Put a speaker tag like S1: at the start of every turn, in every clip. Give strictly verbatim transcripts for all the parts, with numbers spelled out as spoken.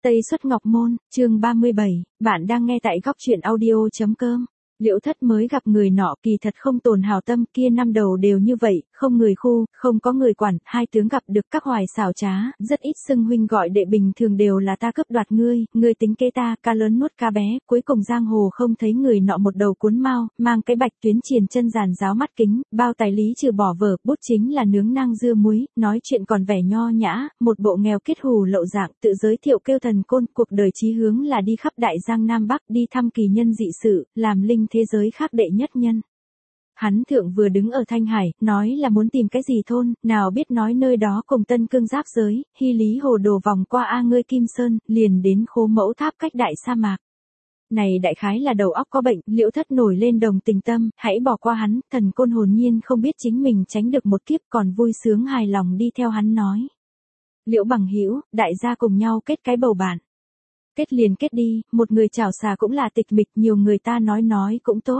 S1: Tây Xuất Ngọc Môn, chương ba mươi bảy, bạn đang nghe tại góc truyện audio.com. Liễu Thất mới gặp người nọ kỳ thật không tồn hào tâm, kia năm đầu đều như vậy, không người khu, không có người quản, hai tướng gặp được các hoài xảo trá, rất ít xưng huynh gọi đệ, bình thường đều là ta cướp đoạt ngươi, ngươi tính kế ta, ca lớn nuốt ca bé, cuối cùng giang hồ không thấy người nọ một đầu cuốn mao, mang cái bạch tuyến triền chân giàn giáo mắt kính, bao tài lý trừ bỏ vở, bút chính là nướng nang dưa muối, nói chuyện còn vẻ nho nhã, một bộ nghèo kết hù lậu dạng, tự giới thiệu kêu thần côn, cuộc đời chí hướng là đi khắp đại giang Nam Bắc, đi thăm kỳ nhân dị sự, làm linh thế giới khác đệ nhất nhân. Hắn thượng vừa đứng ở Thanh Hải, nói là muốn tìm cái gì thôn, nào biết nói nơi đó cùng Tân Cương giáp giới, hy lý hồ đồ vòng qua A ngươi Kim Sơn, liền đến Khố Mẫu Tháp cách đại sa mạc. Này đại khái là đầu óc có bệnh, Liễu Thất nổi lên đồng tình tâm, hãy bỏ qua hắn, thần côn hồn nhiên không biết chính mình tránh được một kiếp, còn vui sướng hài lòng đi theo hắn nói. Liễu bằng hữu, đại gia cùng nhau kết cái bầu bạn. Kết liền kết đi, một người chảo xà cũng là tịch mịch, nhiều người ta nói nói cũng tốt.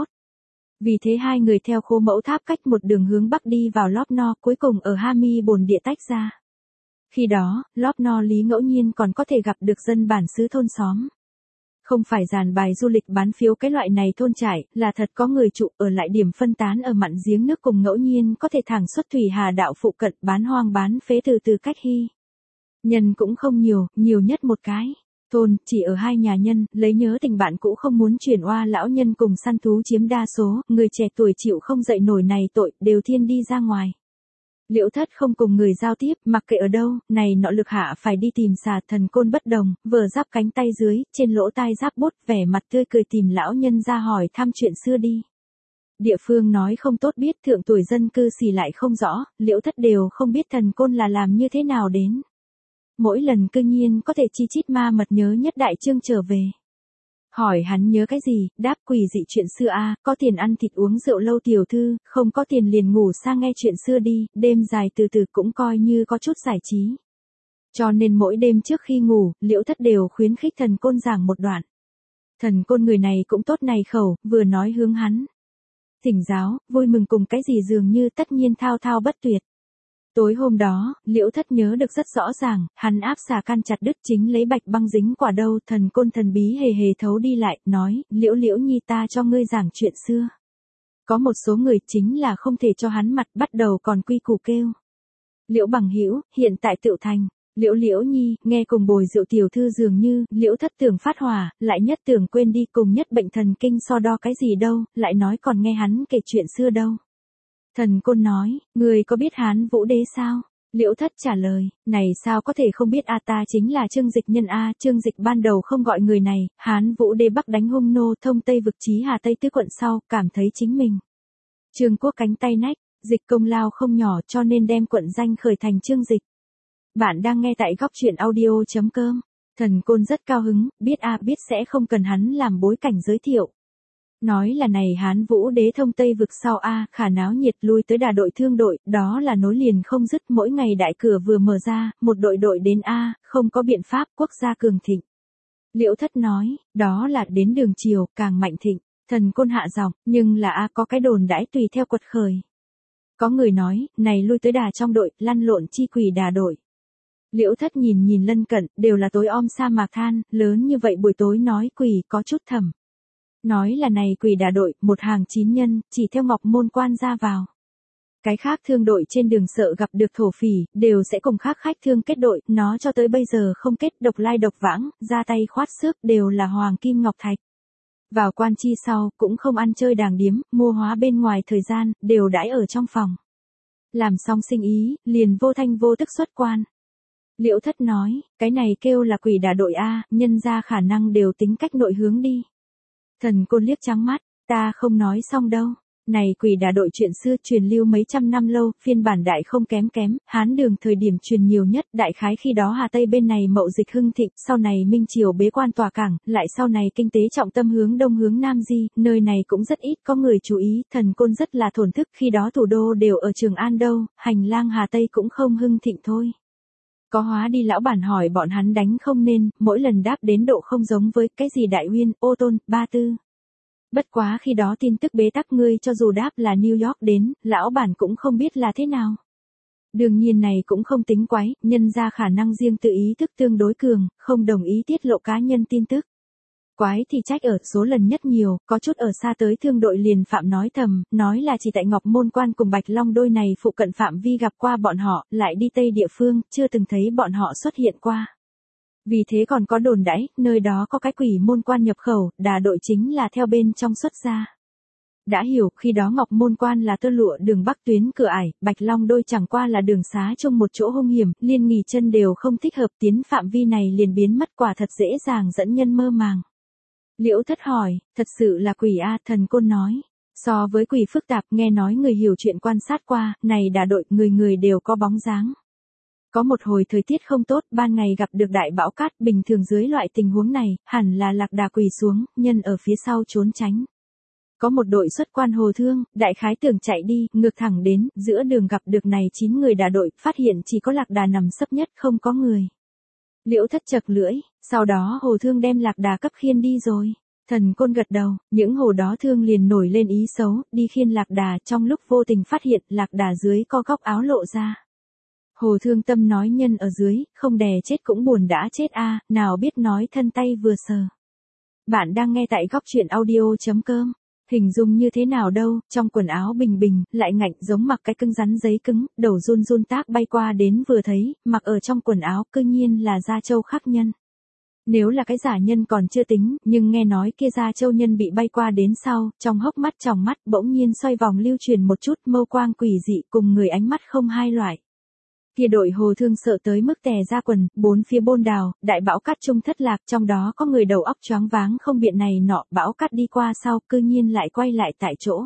S1: Vì thế hai người theo Khố Mẫu Tháp cách một đường hướng bắc đi vào Lóp No, cuối cùng ở Ha Mi bồn địa tách ra. Khi đó, Lóp No lý ngẫu nhiên còn có thể gặp được dân bản xứ thôn xóm. Không phải dàn bài du lịch bán phiếu cái loại này thôn trải, là thật có người trụ ở lại điểm phân tán ở mặn giếng nước, cùng ngẫu nhiên có thể thẳng xuất thủy hà đạo phụ cận bán hoang bán phế từ từ cách hy. Nhân cũng không nhiều, nhiều nhất một cái. Thôn, chỉ ở hai nhà nhân, lấy nhớ tình bạn cũ không muốn chuyển oa lão nhân cùng săn thú chiếm đa số, người trẻ tuổi chịu không dậy nổi này tội, đều thiên đi ra ngoài. Liễu Thất không cùng người giao tiếp, mặc kệ ở đâu, này nọ lực hạ phải đi tìm xà, thần côn bất đồng, vừa giáp cánh tay dưới, trên lỗ tai giáp bút, vẻ mặt tươi cười tìm lão nhân ra hỏi thăm chuyện xưa đi. Địa phương nói không tốt biết, thượng tuổi dân cư xì lại không rõ, Liễu Thất đều không biết thần côn là làm như thế nào đến. Mỗi lần cư nhiên có thể chi chít ma mật nhớ nhất đại trương trở về. Hỏi hắn nhớ cái gì, đáp quỷ dị chuyện xưa a, có tiền ăn thịt uống rượu lâu tiểu thư, không có tiền liền ngủ sang nghe chuyện xưa đi, đêm dài từ từ cũng coi như có chút giải trí. Cho nên mỗi đêm trước khi ngủ, Liễu Thất đều khuyến khích thần côn giảng một đoạn. Thần côn người này cũng tốt này khẩu, vừa nói hướng hắn. Thỉnh giáo, vui mừng cùng cái gì dường như tất nhiên thao thao bất tuyệt. Tối hôm đó, Liễu Thất nhớ được rất rõ ràng, hắn áp xà can chặt đứt chính lấy bạch băng dính quả đâu, thần côn thần bí hề hề thấu đi lại, nói, Liễu Liễu nhi ta cho ngươi giảng chuyện xưa. Có một số người chính là không thể cho hắn mặt, bắt đầu còn quy củ kêu. Liễu bằng hữu, hiện tại Tựu Thành, Liễu Liễu nhi, nghe cùng bồi rượu tiểu thư dường như, Liễu Thất tưởng phát hỏa, lại nhất tưởng quên đi, cùng nhất bệnh thần kinh so đo cái gì đâu, lại nói còn nghe hắn kể chuyện xưa đâu. Thần côn nói, người có biết Hán Vũ Đế sao? Liễu Thất trả lời, này sao có thể không biết a, ta chính là Trương Dịch nhân a, Trương Dịch ban đầu không gọi người này, Hán Vũ Đế Bắc đánh Hung Nô, thông Tây vực chí Hà Tây tứ quận sau, cảm thấy chính mình. Trương Quốc cánh tay nách, Dịch công lao không nhỏ, cho nên đem quận danh khởi thành Trương Dịch. Bạn đang nghe tại góc truyện audio.com. Thần côn rất cao hứng, biết a, biết sẽ không cần hắn làm bối cảnh giới thiệu. Nói là này Hán Vũ Đế thông Tây vực sau a, khả náo nhiệt lui tới đà đội thương đội, đó là nối liền không dứt, mỗi ngày đại cửa vừa mở ra, một đội đội đến a, không có biện pháp, quốc gia cường thịnh. Liễu Thất nói, đó là đến đường chiều, càng mạnh thịnh. Thần côn hạ giọng, nhưng là a, có cái đồn đãi tùy theo quật khởi. Có người nói, này lui tới đà trong đội, lăn lộn chi quỷ đà đội. Liễu Thất nhìn nhìn lân cận, đều là tối om sa mạc than, lớn như vậy buổi tối nói quỷ có chút thầm. Nói là này quỷ đà đội, một hàng chín nhân, chỉ theo Ngọc Môn quan ra vào. Cái khác thương đội trên đường sợ gặp được thổ phỉ, đều sẽ cùng khác khách thương kết đội, nó cho tới bây giờ không kết, độc lai độc vãng, ra tay khoát xước, đều là hoàng kim ngọc thạch. Vào quan chi sau, cũng không ăn chơi đàng điếm, mua hóa bên ngoài thời gian, đều đãi ở trong phòng. Làm xong sinh ý, liền vô thanh vô tức xuất quan. Liễu Thất nói, cái này kêu là quỷ đà đội a, nhân ra khả năng đều tính cách nội hướng đi. Thần côn liếc trắng mắt, ta không nói xong đâu. Này quỷ đà đội chuyện xưa truyền lưu mấy trăm năm lâu, phiên bản đại không kém kém, Hán Đường thời điểm truyền nhiều nhất, đại khái khi đó Hà Tây bên này mậu dịch hưng thịnh, sau này Minh Triều bế quan tòa cảng, lại sau này kinh tế trọng tâm hướng đông hướng nam di, nơi này cũng rất ít có người chú ý, thần côn rất là thổn thức, khi đó thủ đô đều ở Trường An đâu, hành lang Hà Tây cũng không hưng thịnh thôi. Có hóa đi lão bản hỏi bọn hắn đánh không nên, mỗi lần đáp đến độ không giống với cái gì Đại Uyên, Ô Tôn, Ba Tư. Bất quá khi đó tin tức bế tắc, ngươi cho dù đáp là New York đến, lão bản cũng không biết là thế nào. Đương nhiên này cũng không tính quái, nhân ra khả năng riêng tự ý thức tương đối cường, không đồng ý tiết lộ cá nhân tin tức. Quái thì trách ở số lần nhất nhiều, có chút ở xa tới thương đội liền phạm nói thầm, nói là chỉ tại Ngọc Môn Quan cùng Bạch Long đôi này phụ cận phạm vi gặp qua bọn họ, lại đi Tây địa phương, chưa từng thấy bọn họ xuất hiện qua. Vì thế còn có đồn đãi, nơi đó có cái quỷ môn quan nhập khẩu, đà đội chính là theo bên trong xuất ra. Đã hiểu, khi đó Ngọc Môn Quan là tơ lụa đường bắc tuyến cửa ải, Bạch Long đôi chẳng qua là đường xá trong một chỗ hung hiểm, liên nghỉ chân đều không thích hợp, tiến phạm vi này liền biến mất, quả thật dễ dàng dẫn nhân mơ màng. Liễu Thất hỏi, thật sự là quỷ a? Thần Côn nói, so với quỷ phức tạp, nghe nói người hiểu chuyện quan sát qua, này đà đội, người người đều có bóng dáng. Có một hồi thời tiết không tốt, ban ngày gặp được đại bão cát, bình thường dưới loại tình huống này, hẳn là lạc đà quỳ xuống, nhân ở phía sau trốn tránh. Có một đội xuất quan hồ thương, đại khái tưởng chạy đi, ngược thẳng đến, giữa đường gặp được này chín người đà đội, phát hiện chỉ có lạc đà nằm sấp nhất, không có người. Liễu Thất chật lưỡi, sau đó hồ thương đem lạc đà cấp khiên đi rồi. Thần Côn gật đầu, những hồ đó thương liền nổi lên ý xấu, đi khiên lạc đà, trong lúc vô tình phát hiện lạc đà dưới co góc áo lộ ra. Hồ Thương Tâm nói nhân ở dưới, không đè chết cũng buồn đã chết a, nào biết nói thân tay vừa sờ. Bạn đang nghe tại góc truyện audio chấm com. Hình dung như thế nào đâu, trong quần áo bình bình, lại ngạnh giống mặc cái cứng rắn giấy cứng, đầu run run tác bay qua đến vừa thấy, mặc ở trong quần áo cư nhiên là da trâu khắc nhân. Nếu là cái giả nhân còn chưa tính, nhưng nghe nói kia da trâu nhân bị bay qua đến sau, trong hốc mắt tròng mắt bỗng nhiên xoay vòng lưu truyền một chút mâu quang quỷ dị cùng người ánh mắt không hai loại. Kia đội hồ thương sợ tới mức tè ra quần, bốn phía bôn đào, đại bão cát trung thất lạc, trong đó có người đầu óc choáng váng không biện này nọ, bão cát đi qua sau, cư nhiên lại quay lại tại chỗ.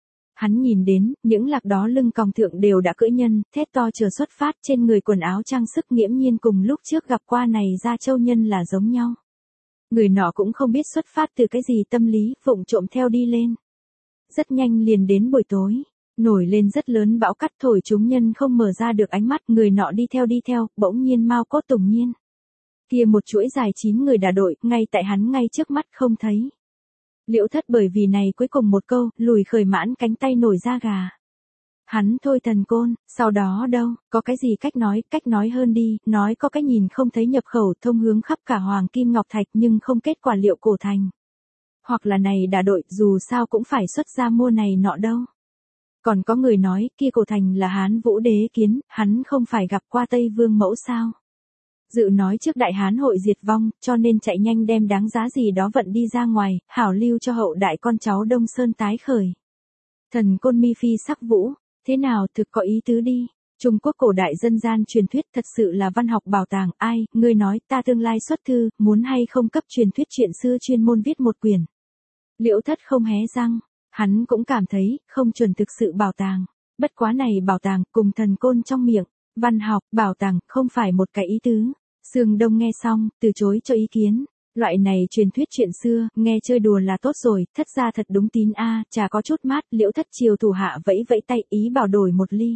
S1: Hắn nhìn đến, những lạc đó lưng còng thượng đều đã cưỡi nhân, thét to chờ xuất phát, trên người quần áo trang sức nghiễm nhiên cùng lúc trước gặp qua này ra châu nhân là giống nhau. Người nọ cũng không biết xuất phát từ cái gì tâm lý, vụng trộm theo đi lên. Rất nhanh liền đến buổi tối. Nổi lên rất lớn bão cát thổi chúng nhân không mở ra được ánh mắt, người nọ đi theo đi theo, bỗng nhiên mau cốt tùng nhiên. Kia một chuỗi dài chín người đà đội, ngay tại hắn ngay trước mắt không thấy. Liễu Thất bởi vì này cuối cùng một câu, lùi khởi mãn cánh tay nổi da gà. Hắn thôi Thần Côn, sau đó đâu, có cái gì cách nói, cách nói hơn đi, nói có cái nhìn không thấy nhập khẩu thông hướng khắp cả Hoàng Kim Ngọc Thạch nhưng không kết quả liệu cổ thành. Hoặc là này đà đội, dù sao cũng phải xuất ra mua này nọ đâu. Còn có người nói, kia cổ thành là Hán Vũ Đế kiến, hắn không phải gặp qua Tây Vương mẫu sao. Dự nói trước đại Hán hội diệt vong, cho nên chạy nhanh đem đáng giá gì đó vận đi ra ngoài, hảo lưu cho hậu đại con cháu Đông Sơn tái khởi. Thần Côn mi phi sắc vũ, thế nào thực có ý tứ đi. Trung Quốc cổ đại dân gian truyền thuyết thật sự là văn học bảo tàng, ai, ngươi nói ta tương lai xuất thư, muốn hay không cấp truyền thuyết chuyện xưa chuyên môn viết một quyển. Liễu Thất không hé răng. Hắn cũng cảm thấy, không chuẩn thực sự bảo tàng. Bất quá này bảo tàng, cùng Thần Côn trong miệng. Văn học, bảo tàng, không phải một cái ý tứ. Sương Đông nghe xong, từ chối cho ý kiến. Loại này truyền thuyết chuyện xưa, nghe chơi đùa là tốt rồi, thất ra thật đúng tín a, trà có chút mát, Liễu Thất chiều thủ hạ vẫy vẫy tay ý bảo đổi một ly.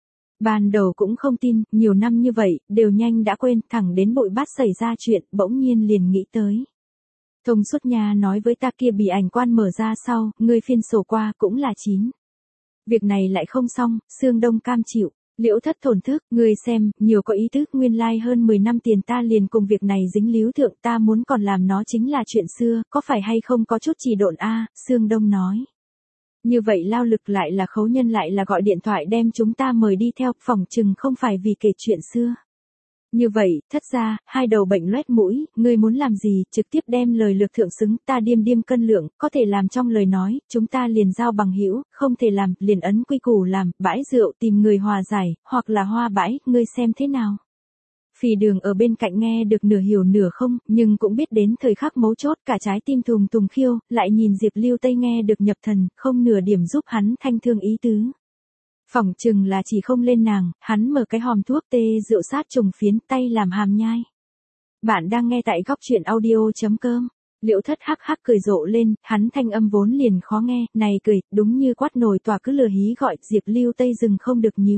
S1: Ban đầu cũng không tin, nhiều năm như vậy, đều nhanh đã quên, thẳng đến bụi bát xảy ra chuyện, bỗng nhiên liền nghĩ tới. Thông suốt nhà nói với ta kia bị ảnh quan mở ra sau, ngươi phiên sổ qua cũng là chín. Việc này lại không xong, Sương Đông cam chịu, Liễu Thất thổn thức, ngươi xem, nhiều có ý thức, nguyên lai like hơn mười năm tiền ta liền cùng việc này dính líu thượng, ta muốn còn làm nó chính là chuyện xưa, có phải hay không có chút trì độn a? Sương Đông nói. Như vậy lao lực lại là khấu nhân lại là gọi điện thoại đem chúng ta mời đi theo, phỏng chừng không phải vì kể chuyện xưa. Như vậy, thất ra, hai đầu bệnh loét mũi, ngươi muốn làm gì, trực tiếp đem lời lược thượng xứng, ta điêm điêm cân lượng, có thể làm trong lời nói, chúng ta liền giao bằng hữu, không thể làm, liền ấn quy củ làm, bãi rượu tìm người hòa giải, hoặc là hoa bãi, ngươi xem thế nào. Phì Đường ở bên cạnh nghe được nửa hiểu nửa không, nhưng cũng biết đến thời khắc mấu chốt, cả trái tim thùng thùng khiêu, lại nhìn Diệp Lưu Tây nghe được nhập thần, không nửa điểm giúp hắn thanh thương ý tứ. Phỏng chừng là chỉ không lên nàng, hắn mở cái hòm thuốc tê rượu sát trùng phiến tay làm hàm nhai. Bạn đang nghe tại góc truyện audio chấm com. Liễu Thất hắc hắc cười rộ lên, hắn thanh âm vốn liền khó nghe, này cười, đúng như quát nồi tỏa cứ lừa hí gọi, Diệp Lưu Tây dừng không được nhíu.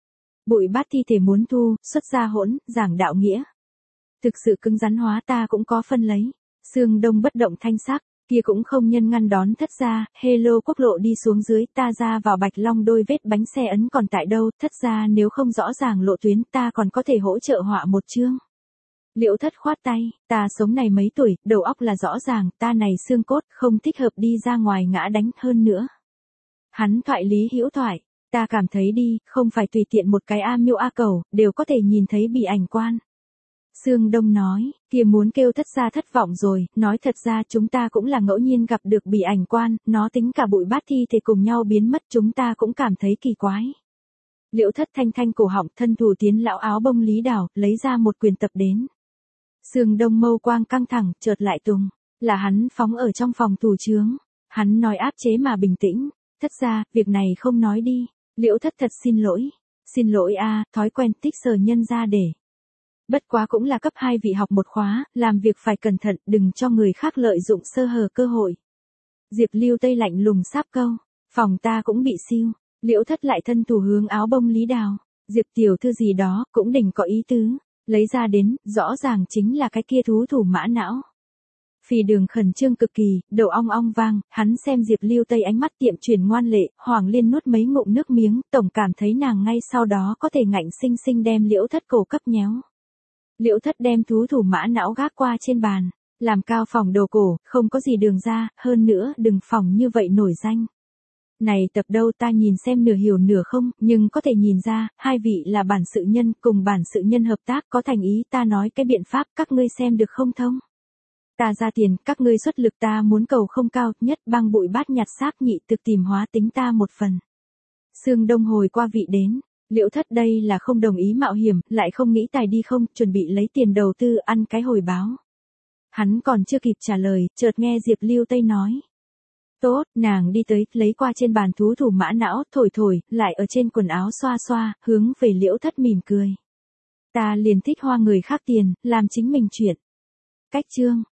S1: Bụi bát thi thể muốn thu, xuất ra hỗn, giảng đạo nghĩa. Thực sự cứng rắn hóa ta cũng có phân lấy. Sương Đông bất động thanh sắc, Kia cũng không nhân ngăn đón thất gia, hello quốc lộ đi xuống dưới, ta ra vào Bạch Long đôi vết bánh xe ấn còn tại đâu, thất gia nếu không rõ ràng lộ tuyến ta còn có thể hỗ trợ họa một chương. Liễu Thất khoát tay, ta sống này mấy tuổi, đầu óc là rõ ràng, ta này xương cốt, không thích hợp đi ra ngoài ngã đánh hơn nữa. Hắn thoại lý hữu thoại, ta cảm thấy đi, không phải tùy tiện một cái A miêu A cầu, đều có thể nhìn thấy bị ảnh quan. Sương Đông nói, kia muốn kêu thất gia thất vọng rồi, nói thật ra chúng ta cũng là ngẫu nhiên gặp được bị ảnh quan, nó tính cả bụi bát thi thể cùng nhau biến mất chúng ta cũng cảm thấy kỳ quái. Liễu Thất thanh thanh cổ họng thân thủ tiến lão áo bông Lý Đào, lấy ra một quyền tập đến. Sương Đông mâu quang căng thẳng, chợt lại tùng, là hắn phóng ở trong phòng thủ trướng. Hắn nói áp chế mà bình tĩnh, thất gia, việc này không nói đi. Liễu Thất thật xin lỗi. Xin lỗi a, thói quen tích sờ nhân ra để. Bất quá cũng là cấp hai vị học một khóa, làm việc phải cẩn thận, đừng cho người khác lợi dụng sơ hở cơ hội. Diệp Lưu Tây lạnh lùng sáp câu, phòng ta cũng bị siêu. Liễu Thất lại thân thủ hướng áo bông Lý Đào, Diệp tiểu thư gì đó, cũng đừng có ý tứ. Lấy ra đến, rõ ràng chính là cái kia thú thủ mã não. Phì Đường khẩn trương cực kỳ, đầu ong ong vang, hắn xem Diệp Lưu Tây ánh mắt tiệm chuyển ngoan lệ, Hoàng Liên nuốt mấy ngụm nước miếng, tổng cảm thấy nàng ngay sau đó có thể ngạnh sinh sinh đem Liễu Thất cổ cấp nhéo. Liễu Thất đem thú thủ mã não gác qua trên bàn, làm cao phòng đồ cổ, không có gì đường ra, hơn nữa đừng phòng như vậy nổi danh. Này tập đâu ta nhìn xem nửa hiểu nửa không, nhưng có thể nhìn ra, hai vị là bản sự nhân, cùng bản sự nhân hợp tác có thành ý ta nói cái biện pháp các ngươi xem được không thông. Ta ra tiền, các ngươi xuất lực ta muốn cầu không cao, nhất băng bụi bát nhặt xác nhị thực tìm hóa tính ta một phần. Sương Đông hồi qua vị đến, Liễu Thất đây là không đồng ý mạo hiểm, lại không nghĩ tài đi không, chuẩn bị lấy tiền đầu tư ăn cái hồi báo. Hắn còn chưa kịp trả lời, chợt nghe Diệp Lưu Tây nói. Tốt, nàng đi tới, lấy qua trên bàn thú thủ mã não, thổi thổi, lại ở trên quần áo xoa xoa, hướng về Liễu Thất mỉm cười. Ta liền thích hoa người khác tiền, làm chính mình chuyện. Cách chương.